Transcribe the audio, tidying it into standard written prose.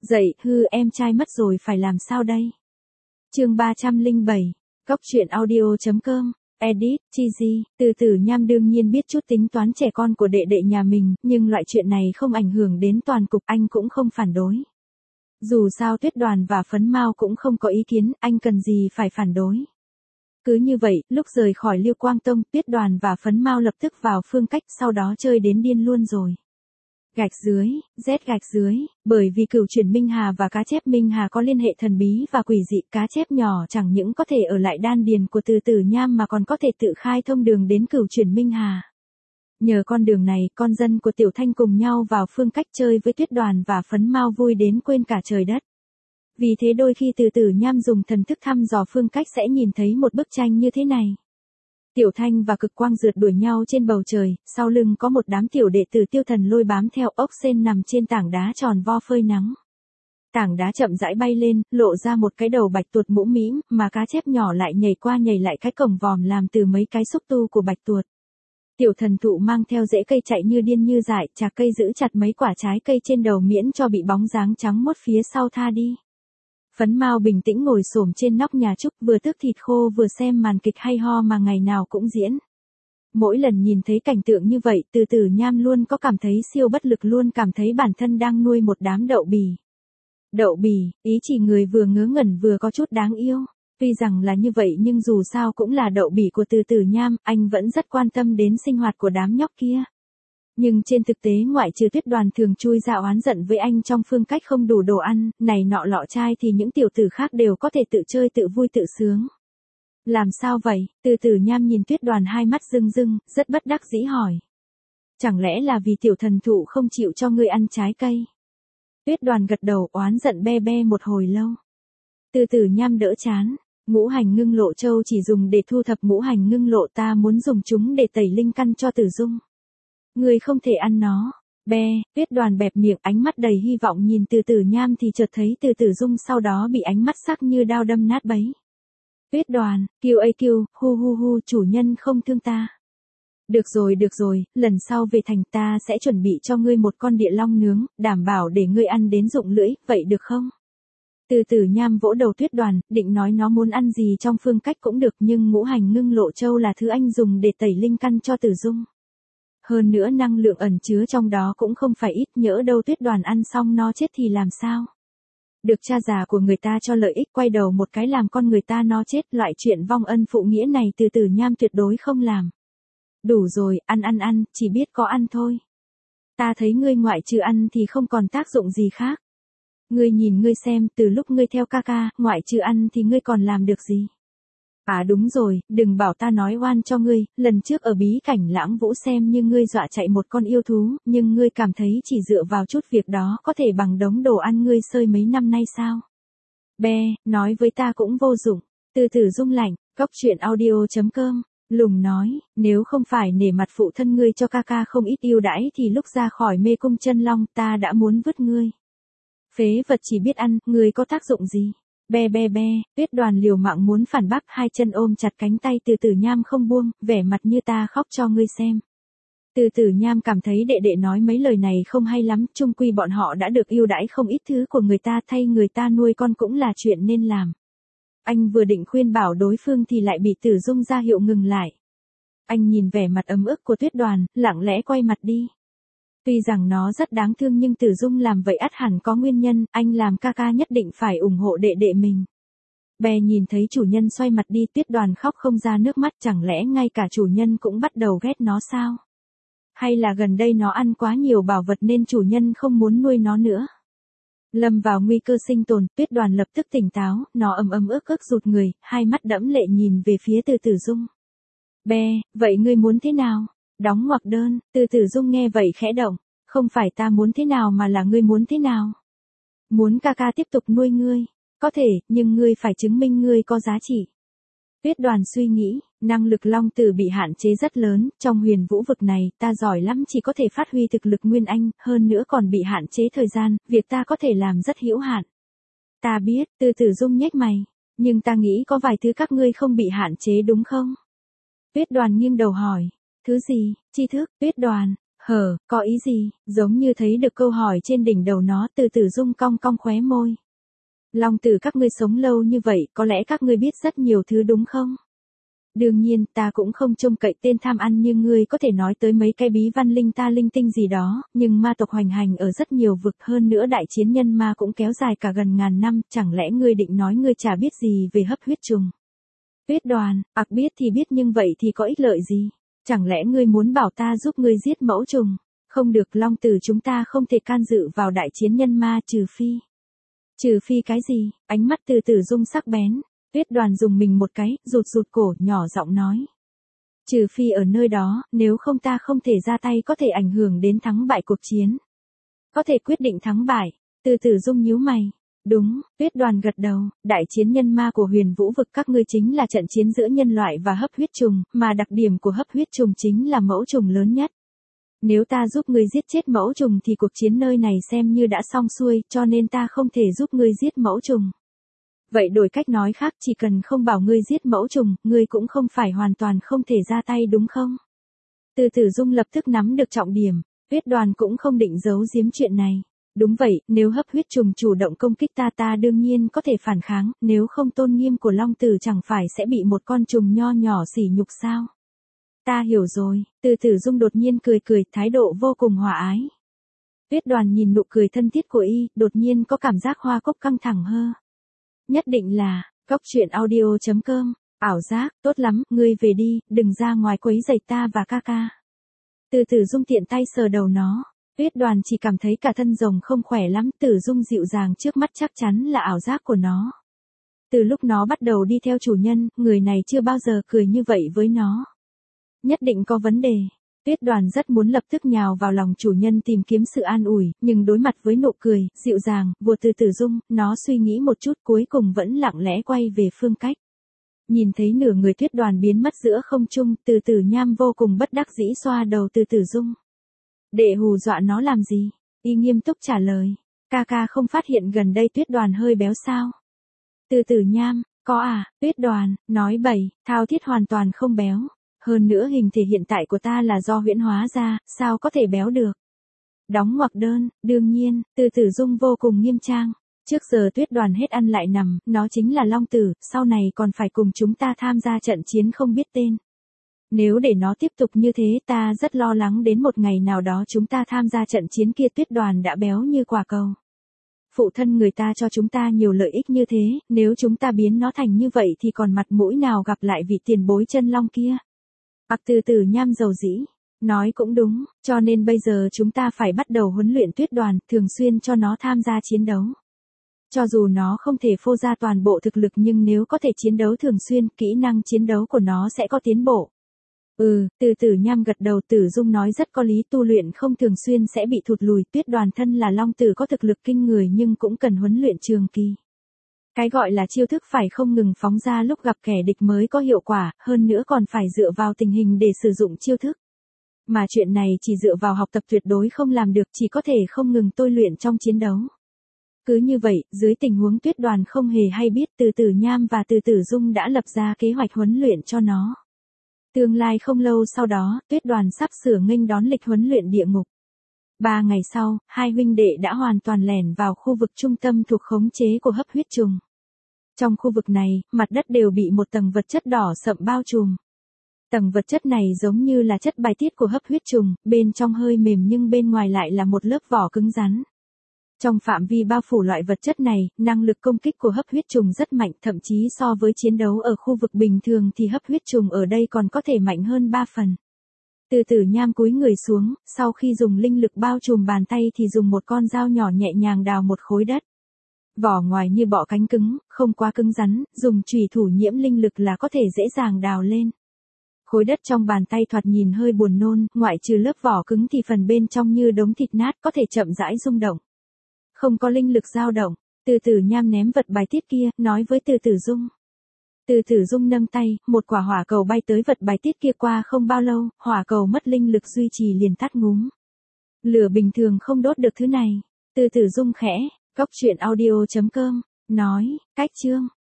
Dậy, em trai mất rồi phải làm sao đây? Chương 307, Cóc truyện audio.com, edit, Chizy, Từ Từ Nham đương nhiên biết chút tính toán trẻ con của đệ đệ nhà mình, nhưng loại chuyện này không ảnh hưởng đến toàn cục, anh cũng không phản đối. Dù sao Tuyết Đoàn và Phấn Mao cũng không có ý kiến, anh cần gì phải phản đối. Cứ như vậy, lúc rời khỏi Liêu Quang Tông, Tuyết Đoàn và Phấn Mao lập tức vào Phương Cách, sau đó chơi đến điên luôn rồi. Gạch dưới, Z gạch dưới, bởi vì cửu chuyển Minh Hà và cá chép Minh Hà có liên hệ thần bí và quỷ dị, cá chép nhỏ chẳng những có thể ở lại đan điền của Từ Từ Nham mà còn có thể tự khai thông đường đến cửu chuyển Minh Hà. Nhờ con đường này, con dân của Tiểu Thanh cùng nhau vào Phương Cách chơi với Tuyết Đoàn và Phấn Mao vui đến quên cả trời đất. Vì thế đôi khi Từ Từ Nham dùng thần thức thăm dò Phương Cách sẽ nhìn thấy một bức tranh như thế này. Tiểu Thanh và Cực Quang rượt đuổi nhau trên bầu trời, sau lưng có một đám tiểu đệ tử Tiêu Thần Lôi bám theo. Ốc sên nằm trên tảng đá tròn vo phơi nắng. Tảng đá chậm rãi bay lên, lộ ra một cái đầu bạch tuột mũm mĩm, mà cá chép nhỏ lại nhảy qua nhảy lại cái cổng vòm làm từ mấy cái xúc tu của bạch tuột. Tiểu Thần Thụ mang theo rễ cây chạy như điên như dại, chạc cây giữ chặt mấy quả trái cây trên đầu miễn cho bị bóng dáng trắng mốt phía sau tha đi. Phấn Mao bình tĩnh ngồi xổm trên nóc nhà trúc, vừa tước thịt khô vừa xem màn kịch hay ho mà ngày nào cũng diễn. Mỗi lần nhìn thấy cảnh tượng như vậy, Từ Từ Nham luôn có cảm thấy siêu bất lực, luôn cảm thấy bản thân đang nuôi một đám đậu bì. Đậu bì, ý chỉ người vừa ngớ ngẩn vừa có chút đáng yêu. Tuy rằng là như vậy nhưng dù sao cũng là đậu bỉ của Từ Từ Nham, anh vẫn rất quan tâm đến sinh hoạt của đám nhóc kia. Nhưng trên thực tế ngoại trừ Tuyết Đoàn thường chui ra oán giận với anh trong Phương Cách không đủ đồ ăn, này nọ lọ chai thì những tiểu tử khác đều có thể tự chơi tự vui tự sướng. Làm sao vậy? Từ Từ Nham nhìn Tuyết Đoàn hai mắt rưng rưng, rất bất đắc dĩ hỏi. Chẳng lẽ là vì Tiểu Thần Thụ không chịu cho ngươi ăn trái cây? Tuyết Đoàn gật đầu oán giận be be một hồi lâu. Từ Từ Nham đỡ chán. Ngũ hành ngưng lộ châu chỉ dùng để thu thập ngũ hành ngưng lộ, ta muốn dùng chúng để tẩy linh căn cho Tử Dung. Ngươi không thể ăn nó. Be, Tuyết Đoàn bẹp miệng, ánh mắt đầy hy vọng nhìn Từ Từ Nham thì chợt thấy Từ Tử Dung sau đó bị ánh mắt sắc như đao đâm nát bấy. Tuyết Đoàn, kêu, hu, chủ nhân không thương ta. Được rồi, lần sau về thành ta sẽ chuẩn bị cho ngươi một con địa long nướng, đảm bảo để ngươi ăn đến rụng lưỡi, vậy được không? Từ Từ Nham vỗ đầu Tuyết Đoàn, định nói nó muốn ăn gì trong Phương Cách cũng được, nhưng ngũ hành ngưng lộ châu là thứ anh dùng để tẩy linh căn cho Tử Dung. Hơn nữa năng lượng ẩn chứa trong đó cũng không phải ít, nhỡ đâu Tuyết Đoàn ăn xong nó chết thì làm sao? Được cha già của người ta cho lợi ích quay đầu một cái làm con người ta nó chết, loại chuyện vong ân phụ nghĩa này Từ Từ Nham tuyệt đối không làm. Đủ rồi, ăn, chỉ biết có ăn thôi. Ta thấy ngươi ngoại trừ ăn thì không còn tác dụng gì khác. Ngươi nhìn ngươi xem, từ lúc ngươi theo ca ca, ngoại trừ ăn thì ngươi còn làm được gì? À đúng rồi, đừng bảo ta nói oan cho ngươi, lần trước ở bí cảnh Lãng Vũ xem như ngươi dọa chạy một con yêu thú, nhưng ngươi cảm thấy chỉ dựa vào chút việc đó có thể bằng đống đồ ăn ngươi xơi mấy năm nay sao? Be, nói với ta cũng vô dụng. Từ Từ Dung lạnh, Cóc truyện audio.com, lùng nói, nếu không phải nể mặt phụ thân ngươi cho ca ca không ít ưu đãi thì lúc ra khỏi mê cung chân long ta đã muốn vứt ngươi. Phế vật chỉ biết ăn, người có tác dụng gì? Be, Tuyết Đoàn liều mạng muốn phản bác, hai chân ôm chặt cánh tay Từ Từ Nham không buông, vẻ mặt như ta khóc cho ngươi xem. Từ Từ Nham cảm thấy đệ đệ nói mấy lời này không hay lắm, chung quy bọn họ đã được ưu đãi không ít thứ của người ta, thay người ta nuôi con cũng là chuyện nên làm. Anh vừa định khuyên bảo đối phương thì lại bị Tử Dung ra hiệu ngừng lại. Anh nhìn vẻ mặt ấm ức của Tuyết Đoàn, lặng lẽ quay mặt đi. Tuy rằng nó rất đáng thương nhưng Tử Dung làm vậy ắt hẳn có nguyên nhân, anh làm ca ca nhất định phải ủng hộ đệ đệ mình. Be nhìn thấy chủ nhân xoay mặt đi, Tuyết Đoàn khóc không ra nước mắt, chẳng lẽ ngay cả chủ nhân cũng bắt đầu ghét nó sao? Hay là gần đây nó ăn quá nhiều bảo vật nên chủ nhân không muốn nuôi nó nữa? Lâm vào nguy cơ sinh tồn, Tuyết Đoàn lập tức tỉnh táo, nó ấm ức rụt người, hai mắt đẫm lệ nhìn về phía Từ Tử Dung. Be, vậy ngươi muốn thế nào? Đóng ngoặc đơn, Từ Tử Dung nghe vậy khẽ động, không phải ta muốn thế nào mà là ngươi muốn thế nào. Muốn ca ca tiếp tục nuôi ngươi, có thể, nhưng ngươi phải chứng minh ngươi có giá trị. Tuyết Đoàn suy nghĩ, năng lực long tử bị hạn chế rất lớn, trong huyền vũ vực này, ta giỏi lắm chỉ có thể phát huy thực lực nguyên anh, hơn nữa còn bị hạn chế thời gian, việc ta có thể làm rất hữu hạn. Ta biết, Từ Tử Dung nhếch mày, nhưng ta nghĩ có vài thứ các ngươi không bị hạn chế đúng không? Tuyết Đoàn nghiêng đầu hỏi. Thứ gì? Tri thức, Tuyết Đoàn. Có ý gì? Giống như thấy được câu hỏi trên đỉnh đầu nó, Từ Tử Dung cong cong khóe môi. Long Tử các ngươi sống lâu như vậy, có lẽ các ngươi biết rất nhiều thứ đúng không? Đương nhiên, ta cũng không trông cậy tên tham ăn như ngươi có thể nói tới mấy cái bí văn linh ta linh tinh gì đó, nhưng ma tộc hoành hành ở rất nhiều vực, hơn nữa đại chiến nhân ma cũng kéo dài cả gần ngàn năm, chẳng lẽ ngươi định nói ngươi chả biết gì về hấp huyết trùng? Tuyết Đoàn, biết thì biết nhưng vậy thì có ích lợi gì? Chẳng lẽ ngươi muốn bảo ta giúp ngươi giết mẫu trùng? Không được, Long Tử, chúng ta không thể can dự vào đại chiến nhân ma, trừ phi cái gì? Ánh mắt Từ Tử Dung sắc bén. Tuyết Đoàn dùng mình một cái, rụt cổ, nhỏ giọng nói. Trừ phi ở nơi đó, nếu không ta không thể ra tay, có thể ảnh hưởng đến thắng bại cuộc chiến. Có thể quyết định thắng bại. Từ Tử Dung nhíu mày. Đúng, Tuyết Đoàn gật đầu, đại chiến nhân ma của Huyền Vũ vực các ngươi chính là trận chiến giữa nhân loại và hấp huyết trùng, mà đặc điểm của hấp huyết trùng chính là mẫu trùng lớn nhất. Nếu ta giúp ngươi giết chết mẫu trùng thì cuộc chiến nơi này xem như đã xong xuôi, cho nên ta không thể giúp ngươi giết mẫu trùng. Vậy đổi cách nói khác, chỉ cần không bảo ngươi giết mẫu trùng, ngươi cũng không phải hoàn toàn không thể ra tay đúng không? Từ Tử Dung lập tức nắm được trọng điểm, Tuyết Đoàn cũng không định giấu giếm chuyện này. Đúng vậy, nếu hấp huyết trùng chủ động công kích ta đương nhiên có thể phản kháng, nếu không tôn nghiêm của Long Tử chẳng phải sẽ bị một con trùng nho nhỏ sỉ nhục sao? Ta hiểu rồi, Từ Tử Dung đột nhiên cười, thái độ vô cùng hòa ái. Tuyết Đoàn nhìn nụ cười thân thiết của y, đột nhiên có cảm giác hoa cốc căng thẳng hơ. Nhất định là, goctruyện.audio.com, ảo giác, tốt lắm, ngươi về đi, đừng ra ngoài quấy rầy ta và ca ca. Từ Tử Dung tiện tay sờ đầu nó, Tuyết Đoàn chỉ cảm thấy cả thân rồng không khỏe lắm, Tử Dung dịu dàng trước mắt chắc chắn là ảo giác của nó. Từ lúc nó bắt đầu đi theo chủ nhân, người này chưa bao giờ cười như vậy với nó. Nhất định có vấn đề. Tuyết Đoàn rất muốn lập tức nhào vào lòng chủ nhân tìm kiếm sự an ủi, nhưng đối mặt với nụ cười, dịu dàng, của Từ Tử Dung, nó suy nghĩ một chút cuối cùng vẫn lặng lẽ quay về phương cách. Nhìn thấy nửa người Tuyết Đoàn biến mất giữa không trung, Từ Tử Nham vô cùng bất đắc dĩ xoa đầu Từ Tử Dung. Để hù dọa nó làm gì? Y nghiêm túc trả lời. Ca không phát hiện gần đây Tuyết Đoàn hơi béo sao? Từ Tử Nham, có à? Tuyết Đoàn, nói bậy, thao thiết hoàn toàn không béo. Hơn nữa hình thể hiện tại của ta là do huyễn hóa ra, sao có thể béo được? Đóng ngoặc đơn, đương nhiên, Từ Tử Dung vô cùng nghiêm trang. Trước giờ Tuyết Đoàn hết ăn lại nằm, nó chính là Long Tử, sau này còn phải cùng chúng ta tham gia trận chiến không biết tên. Nếu để nó tiếp tục như thế ta rất lo lắng đến một ngày nào đó chúng ta tham gia trận chiến kia Tuyết Đoàn đã béo như quả cầu. Phụ thân người ta cho chúng ta nhiều lợi ích như thế, nếu chúng ta biến nó thành như vậy thì còn mặt mũi nào gặp lại vị tiền bối chân long kia. Từ Tử Nham dầu dĩ, nói cũng đúng, cho nên bây giờ chúng ta phải bắt đầu huấn luyện Tuyết Đoàn, thường xuyên cho nó tham gia chiến đấu. Cho dù nó không thể phô ra toàn bộ thực lực nhưng nếu có thể chiến đấu thường xuyên, kỹ năng chiến đấu của nó sẽ có tiến bộ. Từ Tử Nham gật đầu, Tử Dung nói rất có lý, tu luyện không thường xuyên sẽ bị thụt lùi, Tuyết Đoàn thân là Long Tử có thực lực kinh người nhưng cũng cần huấn luyện trường kỳ. Cái gọi là chiêu thức phải không ngừng phóng ra lúc gặp kẻ địch mới có hiệu quả, hơn nữa còn phải dựa vào tình hình để sử dụng chiêu thức. Mà chuyện này chỉ dựa vào học tập tuyệt đối không làm được, chỉ có thể không ngừng tôi luyện trong chiến đấu. Cứ như vậy, dưới tình huống Tuyết Đoàn không hề hay biết, Từ Tử Nham và Từ Tử Dung đã lập ra kế hoạch huấn luyện cho nó. Tương lai không lâu sau đó, Tuyết Đoàn sắp sửa nghênh đón lịch huấn luyện địa ngục. 3 ngày sau, hai huynh đệ đã hoàn toàn lẻn vào khu vực trung tâm thuộc khống chế của hấp huyết trùng. Trong khu vực này, mặt đất đều bị một tầng vật chất đỏ sậm bao trùm. Tầng vật chất này giống như là chất bài tiết của hấp huyết trùng, bên trong hơi mềm nhưng bên ngoài lại là một lớp vỏ cứng rắn. Trong phạm vi bao phủ loại vật chất này, năng lực công kích của hấp huyết trùng rất mạnh, thậm chí so với chiến đấu ở khu vực bình thường thì hấp huyết trùng ở đây còn có thể mạnh hơn 3 phần. Từ Tử Nham cúi người xuống, sau khi dùng linh lực bao trùm bàn tay thì dùng một con dao nhỏ nhẹ nhàng đào một khối đất. Vỏ ngoài như bọ cánh cứng, không quá cứng rắn, dùng chùy thủ nhiễm linh lực là có thể dễ dàng đào lên. Khối đất trong bàn tay thoạt nhìn hơi buồn nôn, ngoại trừ lớp vỏ cứng thì phần bên trong như đống thịt nát có thể chậm rãi rung động. Không có linh lực dao động, Từ Tử Nham ném vật bài tiết kia, nói với Từ Tử Dung. Từ Tử Dung nâng tay, một quả hỏa cầu bay tới vật bài tiết kia, qua không bao lâu, hỏa cầu mất linh lực duy trì liền tắt ngúm. Lửa bình thường không đốt được thứ này. Từ Tử Dung khẽ, goctruyện.audio.com, nói, cách chương.